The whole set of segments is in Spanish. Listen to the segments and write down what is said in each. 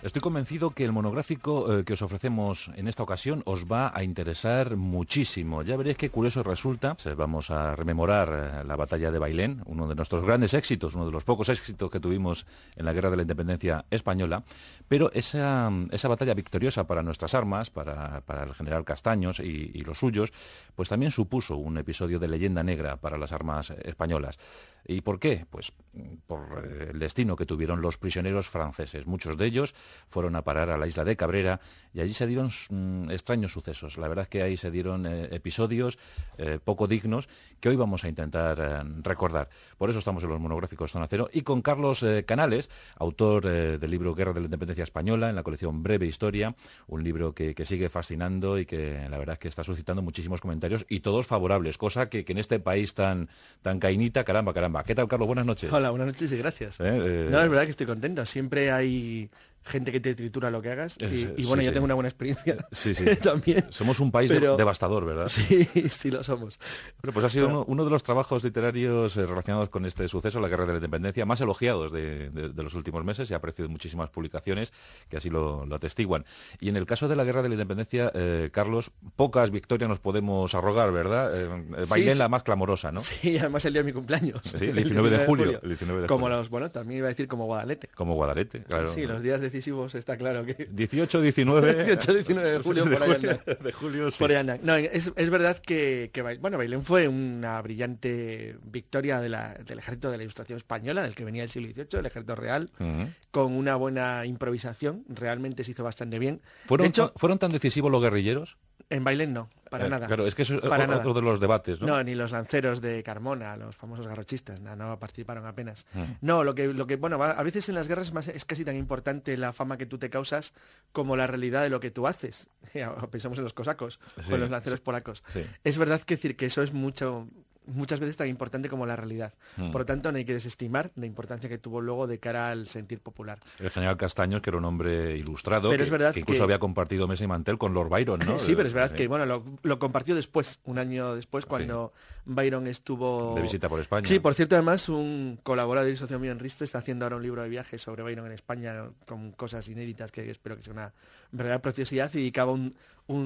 Estoy convencido que el monográfico que os ofrecemos en esta ocasión os va a interesar muchísimo. Ya veréis qué curioso resulta. Vamos a rememorar la batalla de Bailén, uno de nuestros grandes éxitos, uno de los pocos éxitos que tuvimos en la Guerra de la Independencia Española. Pero esa batalla victoriosa para nuestras armas, para el general Castaños y los suyos, pues también supuso un episodio de leyenda negra para las armas españolas. ¿Y por qué? Pues por el destino que tuvieron los prisioneros franceses. Muchos de ellos fueron a parar a la isla de Cabrera y allí se dieron extraños sucesos. La verdad es que ahí se dieron episodios poco dignos que hoy vamos a intentar recordar. Por eso estamos en los monográficos Zona Cero y con Carlos Canales, autor del libro Guerra de la Independencia Española, en la colección Breve Historia, un libro que sigue fascinando y que la verdad es que está suscitando muchísimos comentarios y todos favorables, cosa que en este país tan cainita, caramba. ¿Qué tal, Carlos? Buenas noches. Hola, buenas noches y gracias. No, es verdad que estoy contento. Siempre hay gente que te tritura lo que hagas y bueno, yo tengo una buena experiencia también. Somos un país devastador, ¿verdad? Sí lo somos. Bueno, pues ha sido uno de los trabajos literarios relacionados con este suceso, la Guerra de la Independencia, más elogiados de los últimos meses y ha aparecido en muchísimas publicaciones que así lo atestiguan. Y en el caso de la Guerra de la Independencia, Carlos, pocas victorias nos podemos arrogar, ¿verdad? Bailén la más clamorosa, ¿no? Sí, además el día de mi cumpleaños. Sí, el 19 de julio. Como también iba a decir como Guadalete. Como Guadalete, claro. Sí, los días decisivos está claro que... 18, 19 de julio, por ahí andan. De julio, sí. Por ahí andan. No, es verdad que Bailén fue una brillante victoria del ejército de la Ilustración española, del que venía del siglo XVIII, el ejército real, con una buena improvisación. Realmente se hizo bastante bien. ¿Fueron tan decisivos los guerrilleros? En Bailén no, para nada. Claro, es que eso es otro de los debates, ¿no? No, ni los lanceros de Carmona, los famosos garrochistas, no participaron apenas. No, lo que bueno, a veces en las guerras es casi tan importante la fama que tú te causas como la realidad de lo que tú haces. Pensamos en los cosacos o en los lanceros polacos. Sí. Es verdad que decir que eso es muchas veces tan importante como la realidad. Por lo tanto, no hay que desestimar la importancia que tuvo luego de cara al sentir popular. El general Castaños, que era un hombre ilustrado, pero que incluso había compartido mesa y mantel con Lord Byron, ¿no? Sí, pero es verdad que bueno, lo compartió después, un año después, cuando Byron estuvo... de visita por España. Sí, por cierto, además, un colaborador y socio mío en Risto está haciendo ahora un libro de viajes sobre Byron en España, con cosas inéditas que espero que sea una verdadera preciosidad, y dedicaba un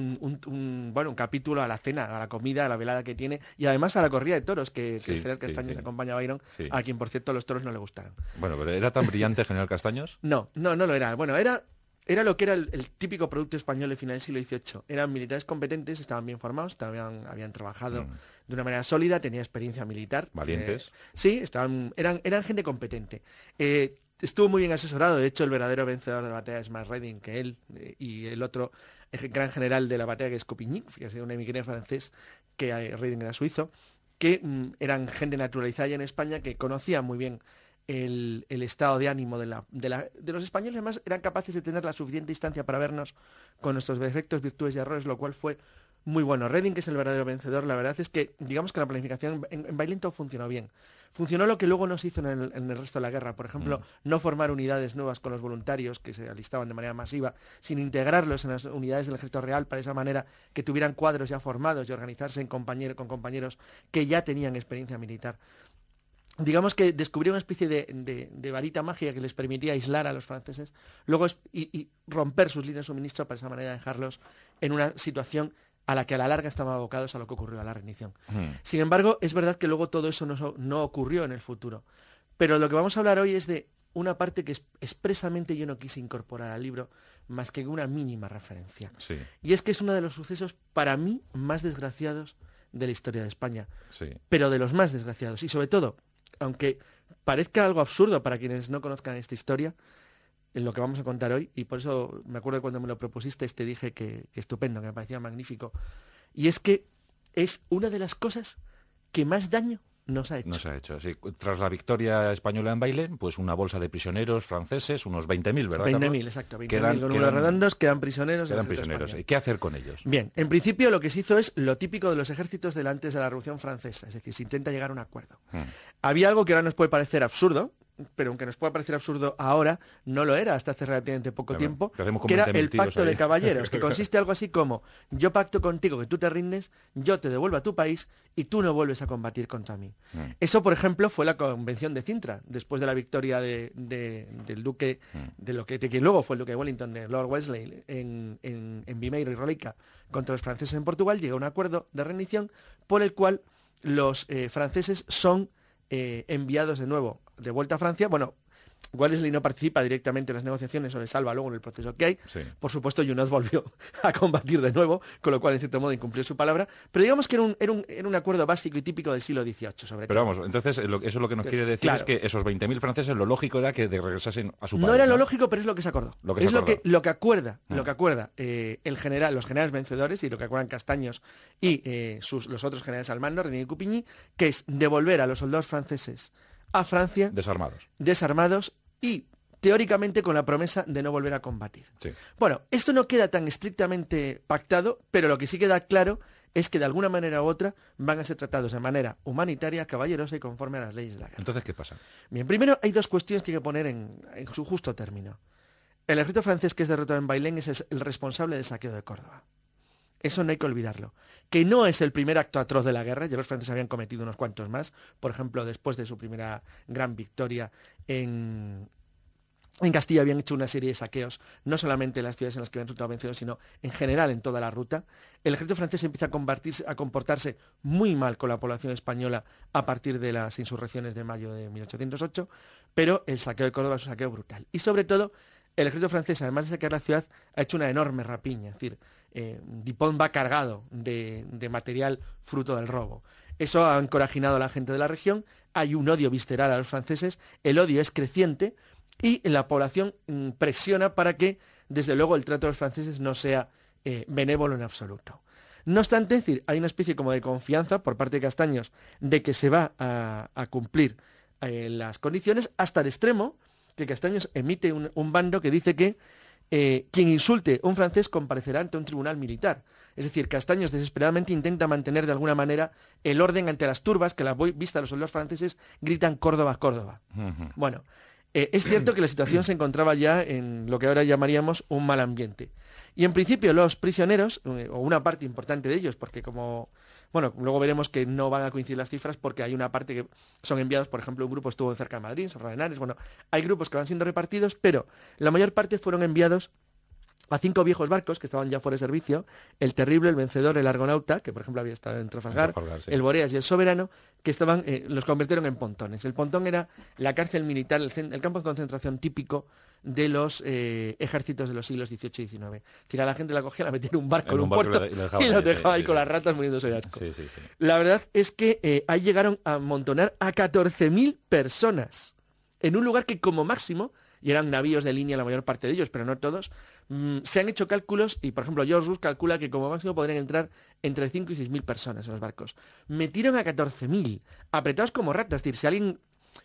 capítulo a la cena, a la comida, a la velada que tiene, y además a la corrida de toros, que el general Castaños acompaña a Byron, a quien, por cierto, los toros no le gustaron. Bueno, pero ¿era tan brillante el general Castaños? No lo era. Bueno, era lo que era el típico producto español de final del siglo XVIII. Eran militares competentes, estaban bien formados, habían trabajado de una manera sólida, tenía experiencia militar. ¿Valientes? Sí, eran gente competente. Estuvo muy bien asesorado. De hecho, el verdadero vencedor de la batalla es más Reding que él, y el otro gran general de la batalla, que es Coupigny, fíjate, un emigrante francés, que Reding era suizo, que eran gente naturalizada ya en España, que conocía muy bien el estado de ánimo de los españoles. Además, eran capaces de tener la suficiente distancia para vernos con nuestros defectos, virtudes y errores, lo cual fue muy bueno. Reding, que es el verdadero vencedor, la verdad es que, digamos que la planificación en Bailén todo funcionó bien. Funcionó lo que luego no se hizo en el resto de la guerra. Por ejemplo, no formar unidades nuevas con los voluntarios que se alistaban de manera masiva, sin integrarlos en las unidades del ejército real para esa manera que tuvieran cuadros ya formados y organizarse con compañeros que ya tenían experiencia militar. Digamos que descubrió una especie de varita mágica que les permitía aislar a los franceses, luego y romper sus líneas de suministro para esa manera dejarlos en una situación a la que a la larga estaban abocados a lo que ocurrió a la rendición. Sin embargo, es verdad que luego todo eso no ocurrió en el futuro. Pero lo que vamos a hablar hoy es de una parte que expresamente yo no quise incorporar al libro, más que una mínima referencia. Sí. Y es que es uno de los sucesos, para mí, más desgraciados de la historia de España. Sí. Pero de los más desgraciados. Y sobre todo, aunque parezca algo absurdo para quienes no conozcan esta historia, en lo que vamos a contar hoy, y por eso me acuerdo que cuando me lo propusiste te dije que estupendo, que me parecía magnífico, y es que es una de las cosas que más daño nos ha hecho. Sí. Tras la victoria española en Bailén, pues una bolsa de prisioneros franceses, unos 20.000, ¿verdad, 20.000, exacto. 20.000 con números redondos, quedan prisioneros. ¿Y qué hacer con ellos? Bien, en principio lo que se hizo es lo típico de los ejércitos de antes de la Revolución Francesa, es decir, se intenta llegar a un acuerdo. Había algo que ahora nos puede parecer absurdo, pero aunque nos pueda parecer absurdo ahora, no lo era hasta hace relativamente poco tiempo, que que era 20.000 el pacto ahí. de caballeros, que consiste algo así como: yo pacto contigo que tú te rindes, yo te devuelvo a tu país y tú no vuelves a combatir contra mí. Eso, por ejemplo, fue la Convención de Cintra, después de la victoria del duque, de quien luego fue el duque de Wellington, de Lord Wellesley, en Vimeiro y Rolica, contra los franceses en Portugal. Llega un acuerdo de rendición por el cual los franceses son enviados de nuevo de vuelta a Francia. Bueno, Wellesley no participa directamente en las negociaciones o le salva luego en el proceso que hay. Sí. Por supuesto, Junot volvió a combatir de nuevo, con lo cual, en cierto modo, incumplió su palabra. Pero digamos que era un acuerdo básico y típico del siglo XVIII, sobre todo. Pero vamos, entonces, eso lo que nos quiere decir es que esos 20.000 franceses, lo lógico era que regresasen a su país. No era lo lógico, pero es lo que se acordó. Lo que acuerda los generales vencedores, y lo que acuerdan Castaños y los otros generales al mando, Renier y Coupigny, que es devolver a los soldados franceses a Francia desarmados y teóricamente con la promesa de no volver a combatir. Sí. Bueno, esto no queda tan estrictamente pactado, pero lo que sí queda claro es que de alguna manera u otra van a ser tratados de manera humanitaria, caballerosa y conforme a las leyes de la guerra. Entonces, ¿qué pasa? Bien, primero hay dos cuestiones que hay que poner en su justo término. El ejército francés que es derrotado en Bailén es el responsable del saqueo de Córdoba. Eso no hay que olvidarlo. Que no es el primer acto atroz de la guerra, ya los franceses habían cometido unos cuantos más, por ejemplo, después de su primera gran victoria en Castilla habían hecho una serie de saqueos, no solamente en las ciudades en las que habían resultado vencidos, sino en general en toda la ruta. El ejército francés empieza a comportarse muy mal con la población española a partir de las insurrecciones de mayo de 1808, pero el saqueo de Córdoba es un saqueo brutal. Y sobre todo, el ejército francés, además de saquear la ciudad, ha hecho una enorme rapiña. Es decir, Dupont va cargado de material fruto del robo. Eso ha encorajinado a la gente de la región, hay un odio visceral a los franceses, el odio es creciente y la población presiona para que, desde luego, el trato de los franceses no sea benévolo en absoluto. No obstante, es decir, hay una especie como de confianza por parte de Castaños de que se va a cumplir las condiciones, hasta el extremo que Castaños emite un bando que dice que quien insulte a un francés comparecerá ante un tribunal militar. Es decir, Castaños desesperadamente intenta mantener de alguna manera el orden ante las turbas que a la vista de los soldados franceses gritan Córdoba, Córdoba. Uh-huh. Bueno, es cierto que la situación se encontraba ya en lo que ahora llamaríamos un mal ambiente. Y en principio los prisioneros, o una parte importante de ellos, porque luego veremos que no van a coincidir las cifras porque hay una parte que son enviados, por ejemplo, un grupo estuvo cerca de Madrid, San Henares, hay grupos que van siendo repartidos, pero la mayor parte fueron enviados a 5 viejos barcos que estaban ya fuera de servicio: el Terrible, el Vencedor, el Argonauta, que por ejemplo había estado en Trafalgar, sí, el Boreas y el Soberano, que los convirtieron en pontones. El pontón era la cárcel militar, el campo de concentración típico de los ejércitos de los siglos XVIII y XIX. Es decir, a la gente la cogía, la metía en un barco en un puerto y los dejaba ahí con las ratas muriéndose de asco. Sí. La verdad es que ahí llegaron a amontonar a 14.000 personas en un lugar que como máximo, y eran navíos de línea la mayor parte de ellos, pero no todos, se han hecho cálculos y, por ejemplo, George Roos calcula que como máximo podrían entrar entre 5 y 6.000 personas en los barcos. Metieron a 14.000, apretados como ratas. Es decir, si alguien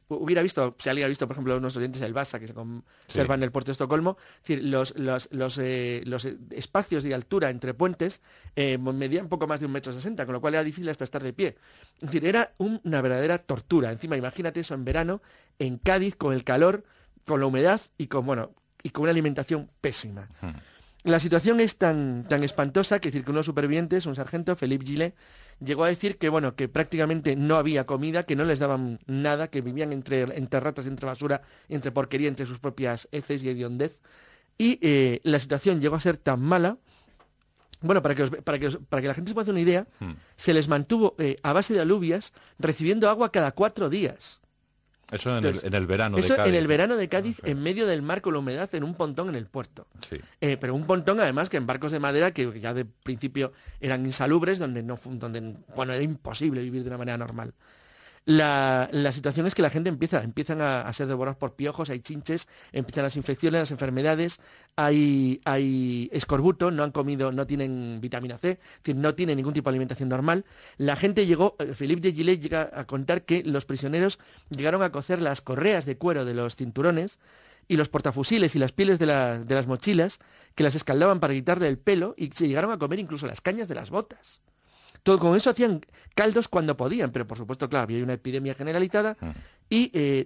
ha visto, por ejemplo, unos oyentes del Vasa que se conservan en el puerto de Estocolmo, es decir, los espacios de altura entre puentes medían poco más de 1,60 m, con lo cual era difícil hasta estar de pie. Es decir, era una verdadera tortura. Encima, imagínate eso en verano, en Cádiz, con el calor, con la humedad y con una alimentación pésima. La situación es tan espantosa que decir que unos supervivientes, un sargento, Philippe Gillet, llegó a decir que prácticamente no había comida, que no les daban nada, que vivían entre ratas, entre basura, entre porquería, entre sus propias heces y hediondez. Y la situación llegó a ser tan mala, para que la gente se pueda hacer una idea, se les mantuvo a base de alubias, recibiendo agua cada 4 días. Eso en el verano de Cádiz. Eso en el verano de Cádiz, en medio del mar con la humedad, en un pontón en el puerto. Sí. Pero un pontón, además, que en barcos de madera, que ya de principio eran insalubres, donde era imposible vivir de una manera normal. La situación es que la gente empiezan a ser devorados por piojos, hay chinches, empiezan las infecciones, las enfermedades, hay escorbuto, no tienen vitamina C, es decir, no tienen ningún tipo de alimentación normal. La gente Philippe de Gillet llega a contar que los prisioneros llegaron a cocer las correas de cuero de los cinturones y los portafusiles y las pieles de las mochilas, que las escaldaban para quitarle el pelo, y se llegaron a comer incluso las cañas de las botas. Todo con eso hacían caldos cuando podían, pero por supuesto, claro, había una epidemia generalizada Y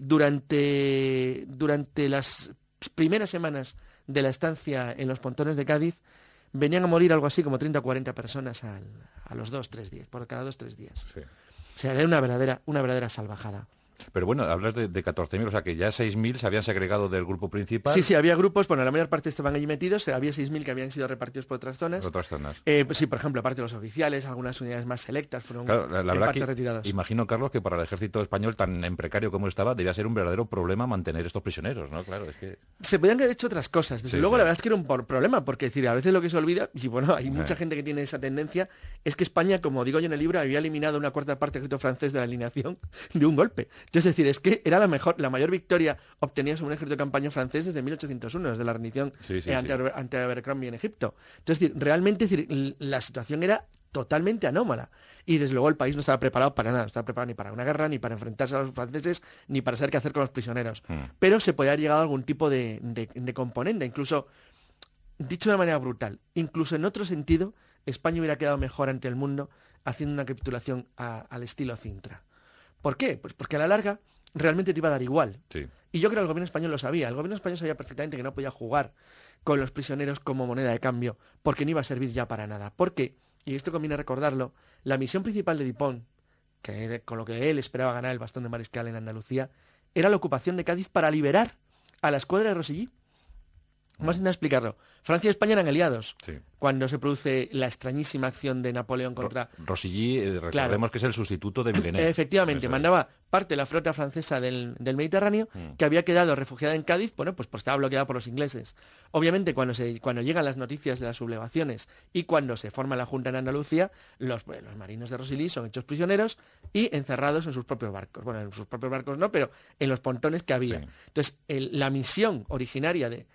durante las primeras semanas de la estancia en los pontones de Cádiz, venían a morir algo así como 30 o 40 personas a los 2-3 días, por cada 2-3 días. Sí. O sea, era una verdadera salvajada. Pero bueno, hablas de 14.000, o sea que ya 6.000 se habían segregado del grupo principal. Sí, había grupos, bueno, la mayor parte estaban allí metidos, había 6.000 que habían sido repartidos por otras zonas. Pues sí, por ejemplo, aparte de los oficiales, algunas unidades más selectas fueron claro, la en verdad parte que retirados. Imagino, Carlos, que para el ejército español, tan en precario como estaba, debía ser un verdadero problema mantener estos prisioneros, ¿no? Claro, es que... Se podían haber hecho otras cosas, desde luego. La verdad es que era un problema, porque decir, a veces lo que se olvida, y bueno, hay mucha gente que tiene esa tendencia, es que España, como digo yo en el libro, había eliminado una cuarta parte del ejército francés de la alineación de un golpe. Es decir, es que era la mayor victoria obtenida sobre un ejército de campaña francés desde 1801, desde la rendición ante Abercrombie en Egipto. Entonces, realmente la situación era totalmente anómala. Y desde luego el país no estaba preparado para nada, no estaba preparado ni para una guerra, ni para enfrentarse a los franceses, ni para saber qué hacer con los prisioneros. Pero se podía haber llegado a algún tipo de componente, incluso, dicho de una manera brutal, incluso en otro sentido, España hubiera quedado mejor ante el mundo haciendo una capitulación al estilo Cintra. ¿Por qué? Pues porque a la larga realmente te iba a dar igual. Sí. Y yo creo que el gobierno español lo sabía. El gobierno español sabía perfectamente que no podía jugar con los prisioneros como moneda de cambio, porque no iba a servir ya para nada. Porque, y esto conviene recordarlo, la misión principal de Dupont, con lo que él esperaba ganar el bastón de mariscal en Andalucía, era la ocupación de Cádiz para liberar a la escuadra de Rosilly. Vamos a intentar explicarlo. Francia y España eran aliados cuando se produce la extrañísima acción de Napoleón contra... Rosilly, recordemos que es el sustituto de Villeneuve. Efectivamente, mandaba parte de la flota francesa del Mediterráneo que había quedado refugiada en Cádiz, bueno, pues estaba bloqueada por los ingleses. Obviamente, cuando llegan las noticias de las sublevaciones y cuando se forma la Junta en Andalucía, los marinos de Rosilly son hechos prisioneros y encerrados en sus propios barcos. Bueno, en sus propios barcos no, pero en los pontones que había. Sí. Entonces, la misión originaria de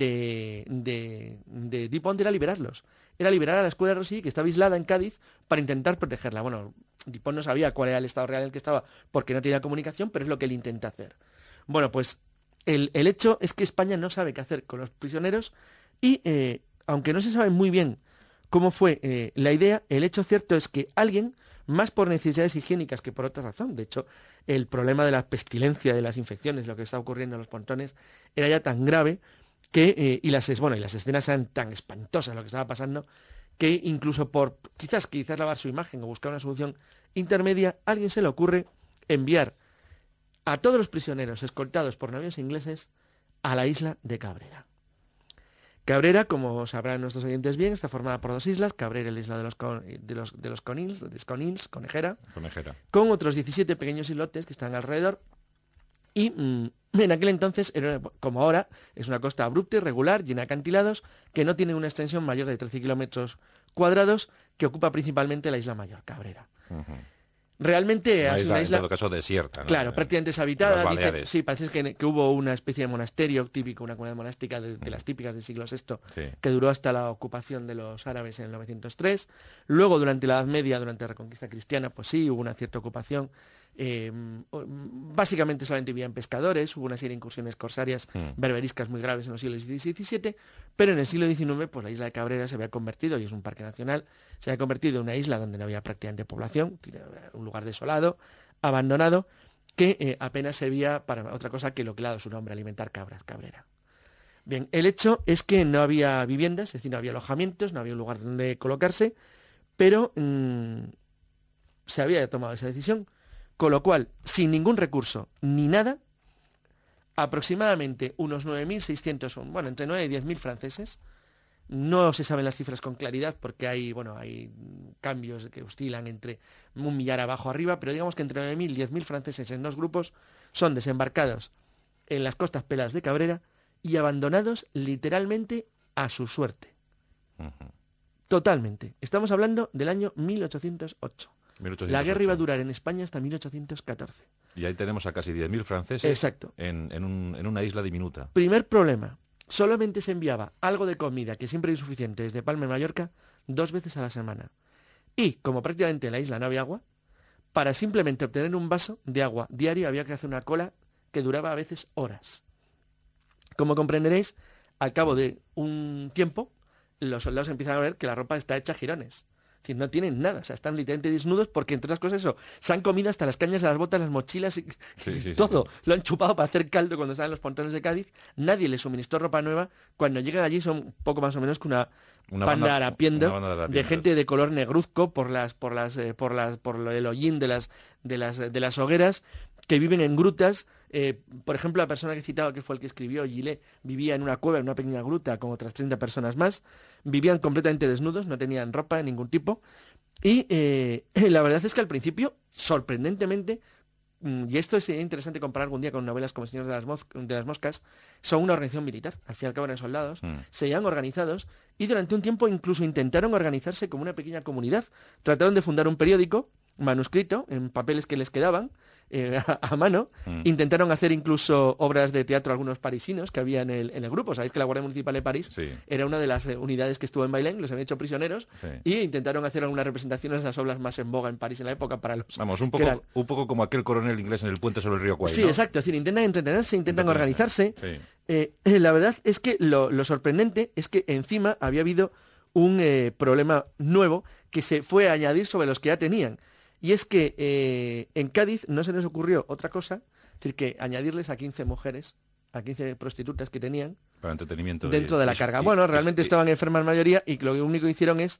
Dupont era liberarlos. Era liberar a la escuadra de Rosilly, que estaba aislada en Cádiz, para intentar protegerla. Bueno, Dupont no sabía cuál era el estado real en el que estaba porque no tenía comunicación, pero es lo que él intenta hacer. Bueno, pues el hecho es que España no sabe qué hacer con los prisioneros y, aunque no se sabe muy bien cómo fue la idea, el hecho cierto es que alguien, más por necesidades higiénicas que por otra razón, de hecho, el problema de la pestilencia, de las infecciones, lo que está ocurriendo en los pontones, era ya tan grave que, y las escenas eran tan espantosas lo que estaba pasando, que incluso por quizás lavar su imagen o buscar una solución intermedia, a alguien se le ocurre enviar a todos los prisioneros escoltados por navíos ingleses a la isla de Cabrera. Cabrera, como sabrán nuestros oyentes bien, está formada por dos islas, Cabrera y la isla de los Conils, Conejera, con otros 17 pequeños islotes que están alrededor. Y en aquel entonces, como ahora, es una costa abrupta, irregular, llena de acantilados, que no tiene una extensión mayor de 13 kilómetros cuadrados, que ocupa principalmente la isla mayor, Cabrera. Realmente ha sido una isla, en todo caso, desierta, ¿no? Claro, prácticamente deshabitada. Sí, parece que hubo una especie de monasterio típico, una comunidad monástica de las típicas del siglo VI, que duró hasta la ocupación de los árabes en el 903. Luego, durante la Edad Media, durante la Reconquista cristiana, pues sí, hubo una cierta ocupación. Básicamente solamente vivían pescadores, hubo una serie de incursiones corsarias berberiscas muy graves en los siglos XVI y XVII, pero en el siglo XIX pues la isla de Cabrera se había convertido, y es un parque nacional, se había convertido en una isla donde no había prácticamente población, un lugar desolado, abandonado, que apenas servía para otra cosa que lo que le ha dado su nombre, alimentar cabras, Cabrera. Bien, el hecho es que no había viviendas, es decir, no había alojamientos, no había un lugar donde colocarse, pero se había tomado esa decisión. Con lo cual, sin ningún recurso ni nada, aproximadamente unos 9.600, bueno, entre 9 y 10.000 franceses, no se saben las cifras con claridad porque hay cambios que oscilan entre 1.000.000 abajo arriba, pero digamos que entre 9.000 y 10.000 franceses en dos grupos son desembarcados en las costas peladas de Cabrera y abandonados literalmente a su suerte. Totalmente. Estamos hablando del año 1808. La guerra iba a durar en España hasta 1814. Y ahí tenemos a casi 10.000 franceses. Exacto. En una isla diminuta. Primer problema. Solamente se enviaba algo de comida, que siempre es suficiente, desde Palma y Mallorca, 2 veces a la semana. Y, como prácticamente en la isla no había agua, para simplemente obtener un vaso de agua diario había que hacer una cola que duraba a veces horas. Como comprenderéis, al cabo de un tiempo, los soldados empiezan a ver que la ropa está hecha a jirones. Es decir, no tienen nada, o sea, están literalmente desnudos porque, entre otras cosas, eso, se han comido hasta las cañas de las botas, las mochilas, todo. Lo han chupado para hacer caldo cuando estaban en los pontones de Cádiz. Nadie les suministró ropa nueva. Cuando llegan allí son poco más o menos que una banda de harapiendo de gente de color negruzco por el hollín de las hogueras, que viven en grutas. Por ejemplo, la persona que he citado, que fue el que escribió, Gillet, vivía en una cueva, en una pequeña gruta, con otras 30 personas más. Vivían completamente desnudos, no tenían ropa de ningún tipo. Y la verdad es que al principio, sorprendentemente, y esto sería interesante comparar algún día con novelas como El Señor de las Moscas, son una organización militar. Al fin y al cabo eran soldados, se habían organizados y durante un tiempo incluso intentaron organizarse como una pequeña comunidad. Trataron de fundar un periódico manuscrito, en papeles que les quedaban, a mano. Intentaron hacer incluso obras de teatro algunos parisinos que había en el grupo. Sabéis que la Guardia Municipal de París era una de las unidades que estuvo en Bailén, los habían hecho prisioneros, y intentaron hacer algunas representaciones de las obras más en boga en París en la época para los... Vamos, un poco como aquel coronel inglés en el puente sobre el río Kwai, Sí, ¿no? exacto, es decir, intentan entretenerse, intentan organizarse. La verdad es que lo sorprendente es que encima había habido un problema nuevo que se fue a añadir sobre los que ya tenían. Y es que en Cádiz no se les ocurrió otra cosa, es decir, que añadirles a 15 mujeres, a 15 prostitutas que tenían para entretenimiento dentro de la carga. Bueno, realmente estaban enfermas mayoría y lo único que hicieron es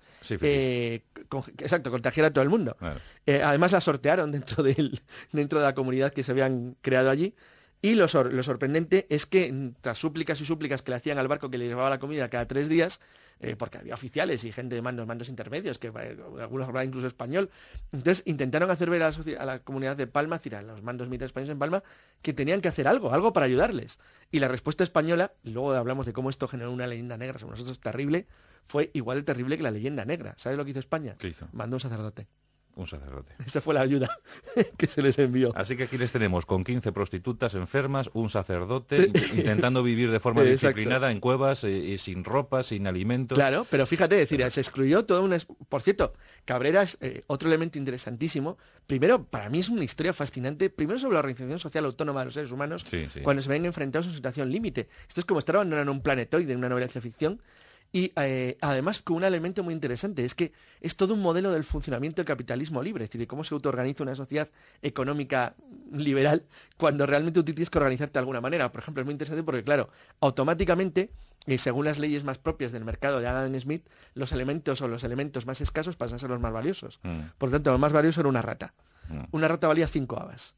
contagiar a todo el mundo. Claro. Además la sortearon dentro de la comunidad que se habían creado allí. Y lo sorprendente es que tras súplicas y súplicas que le hacían al barco que le llevaba la comida cada 3 días, porque había oficiales y gente de mandos intermedios, que algunos hablaban incluso español, entonces intentaron hacer ver a la comunidad de Palma, es decir, a los mandos militares españoles en Palma, que tenían que hacer algo para ayudarles. Y la respuesta española, y luego hablamos de cómo esto generó una leyenda negra sobre nosotros terrible, fue igual de terrible que la leyenda negra. ¿Sabes lo que hizo España? ¿Qué hizo? Mandó un sacerdote. Un sacerdote. Esa fue la ayuda que se les envió. Así que aquí les tenemos con 15 prostitutas enfermas, un sacerdote intentando vivir de forma disciplinada en cuevas y sin ropa, sin alimentos. Claro, pero fíjate, decir, se excluyó todo un... Por cierto, Cabrera es otro elemento interesantísimo. Primero, para mí es una historia fascinante, primero sobre la organización social autónoma de los seres humanos, cuando se ven enfrentados a una situación límite. Esto es como estar abandonando un planetoide en una novela de ciencia ficción. Y además con un elemento muy interesante, es que es todo un modelo del funcionamiento del capitalismo libre, es decir, de cómo se autoorganiza una sociedad económica liberal cuando realmente tú tienes que organizarte de alguna manera. Por ejemplo, es muy interesante porque, claro, automáticamente, según las leyes más propias del mercado de Adam Smith, los elementos más escasos pasan a ser los más valiosos. Por lo tanto, lo más valioso era una rata. Una rata valía 5 habas.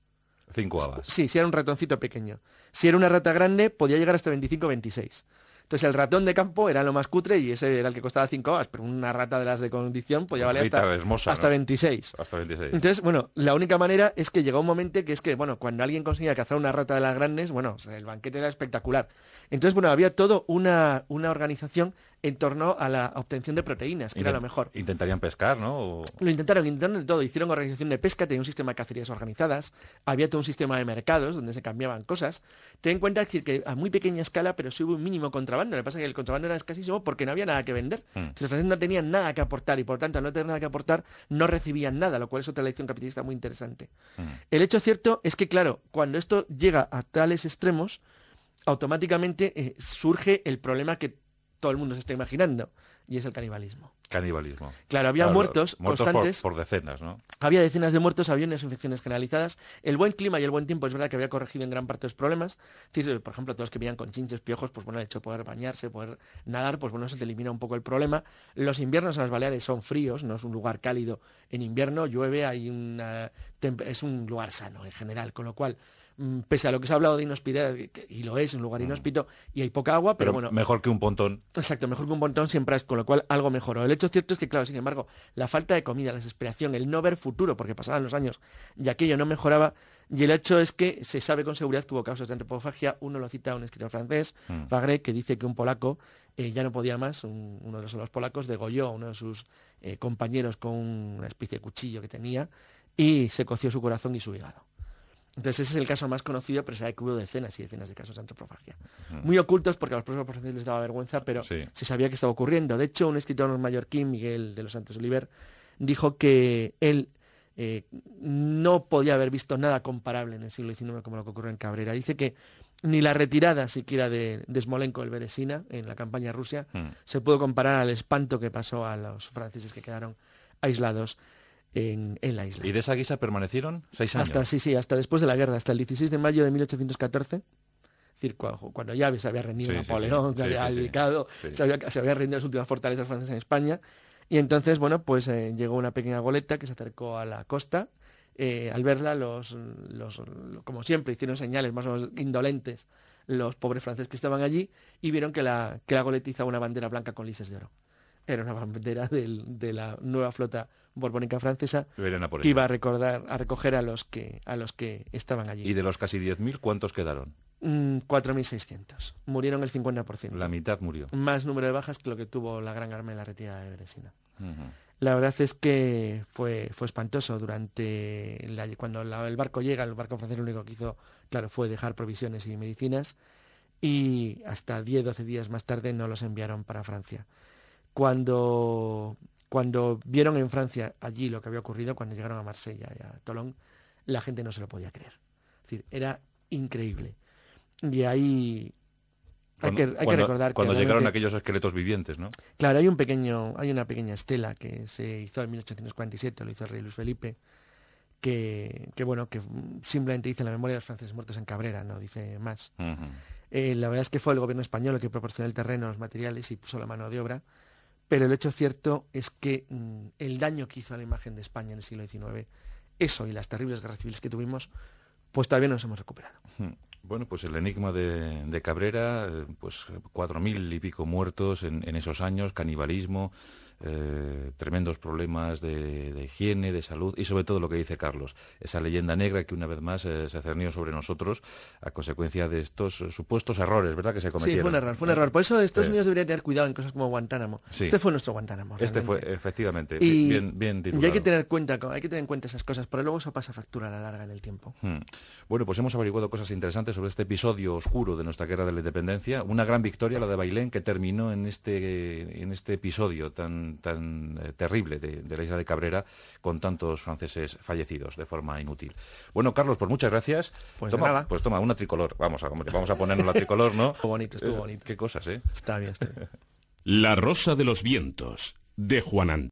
5 habas. Sí, si era un ratoncito pequeño. Si era una rata grande, podía llegar hasta 25 o 26. Entonces el ratón de campo era lo más cutre y ese era el que costaba 5 habas, pero una rata de las de condición podía valer hasta 26. Hasta 26. Entonces, bueno, la única manera es que llegó un momento que es que, bueno, cuando alguien conseguía cazar una rata de las grandes, bueno, o sea, el banquete era espectacular. Entonces, bueno, había todo una organización en torno a la obtención de proteínas, que era lo mejor. Intentarían pescar, ¿no? Lo intentaron de todo. Hicieron organización de pesca, tenían un sistema de cacerías organizadas, había todo un sistema de mercados donde se cambiaban cosas. Ten en cuenta que a muy pequeña escala, pero sí hubo un mínimo contrabando. Lo que pasa es que el contrabando era escasísimo porque no había nada que vender. Entonces, los franceses no tenían nada que aportar y, por tanto, al no tener nada que aportar, no recibían nada, lo cual es otra lección capitalista muy interesante. El hecho cierto es que, claro, cuando esto llega a tales extremos, automáticamente surge el problema que todo el mundo se está imaginando, y es el canibalismo. Canibalismo. Claro, había muertos constantes. Por decenas, ¿no? Había decenas de muertos, había unas infecciones generalizadas. El buen clima y el buen tiempo es verdad que había corregido en gran parte los problemas. Es decir, por ejemplo, todos los que vivían con chinches, piojos, pues bueno, el hecho de poder bañarse, poder nadar, pues bueno, eso te elimina un poco el problema. Los inviernos en las Baleares son fríos, no es un lugar cálido en invierno, llueve, es un lugar sano en general, con lo cual, pese a lo que se ha hablado de inhospidad, y lo es, un lugar inhóspito, y hay poca agua, pero bueno... Mejor que un pontón. Exacto, mejor que un pontón siempre es, con lo cual algo mejoró. El hecho cierto es que, claro, sin embargo, la falta de comida, la desesperación, el no ver futuro, porque pasaban los años y aquello no mejoraba, y el hecho es que se sabe con seguridad que hubo casos de antropofagia. Uno lo cita un escritor francés, Fagré, que dice que un polaco ya no podía más, uno de los polacos degolló a uno de sus compañeros con una especie de cuchillo que tenía y se coció su corazón y su hígado. Entonces ese es el caso más conocido, pero se sabe que hubo decenas y decenas de casos de antropofagia. Muy ocultos porque a los propios franceses les daba vergüenza, pero se sabía que estaba ocurriendo. De hecho, un escritor mallorquín, Miguel de los Santos Oliver, dijo que él no podía haber visto nada comparable en el siglo XIX como lo que ocurrió en Cabrera. Dice que ni la retirada siquiera de Smolensk del Beresina en la campaña Rusia se pudo comparar al espanto que pasó a los franceses que quedaron aislados en la isla. ¿Y de esa guisa permanecieron 6 años? Hasta después de la guerra, hasta el 16 de mayo de 1814. Es decir, cuando ya se había rendido Napoleón, se había abdicado, se había rendido las últimas fortalezas francesas en España. Y entonces, bueno, pues llegó una pequeña goleta que se acercó a la costa. Al verla, como siempre, hicieron señales más o menos indolentes los pobres franceses que estaban allí y vieron que la goleta izaba una bandera blanca con lises de oro. Era una bandera de la nueva flota borbónica francesa que iba a recoger a los que estaban allí. ¿Y de los casi 10.000, cuántos quedaron? 4.600. Murieron el 50%. La mitad murió. Más número de bajas que lo que tuvo la Gran Armada en la retirada de Beresina. Uh-huh. La verdad es que fue espantoso cuando el barco llega, el barco francés lo único que hizo, claro, fue dejar provisiones y medicinas, y hasta 10-12 días más tarde no los enviaron para Francia. Cuando vieron en Francia allí lo que había ocurrido, cuando llegaron a Marsella y a Tolón, la gente no se lo podía creer. Es decir, era increíble. Y ahí hay que recordar que cuando llegaron aquellos esqueletos vivientes, ¿no? Claro, hay una pequeña estela que se hizo en 1847, lo hizo el rey Luis Felipe, que simplemente dice la memoria de los franceses muertos en Cabrera, no dice más. Uh-huh. La verdad es que fue el gobierno español el que proporcionó el terreno, los materiales y puso la mano de obra, pero el hecho cierto es que el daño que hizo a la imagen de España en el siglo XIX, eso y las terribles guerras civiles que tuvimos, pues todavía no nos hemos recuperado. Bueno, pues el enigma de Cabrera, pues 4.000 y pico muertos en esos años, canibalismo, tremendos problemas de higiene, de salud y sobre todo lo que dice Carlos, esa leyenda negra que una vez más se cernió sobre nosotros a consecuencia de estos supuestos errores, ¿verdad?, que se cometieron. Sí, fue un error. Por eso Estados Unidos debería tener cuidado en cosas como Guantánamo. Sí. Este fue nuestro Guantánamo. Este fue, efectivamente, y bien titulado. Y hay que tener en cuenta esas cosas, pero luego eso pasa factura a la larga en el tiempo. Bueno, pues hemos averiguado cosas interesantes sobre este episodio oscuro de nuestra guerra de la independencia. Una gran victoria, la de Bailén, que terminó en este episodio tan terrible de la isla de Cabrera, con tantos franceses fallecidos de forma inútil. Bueno, Carlos, pues muchas gracias. Pues nada. Pues toma, una tricolor. Vamos a ponernos la tricolor, ¿no? Estuvo bonito. Qué cosas, ¿eh? Está bien. La Rosa de los Vientos, de Juan Antonio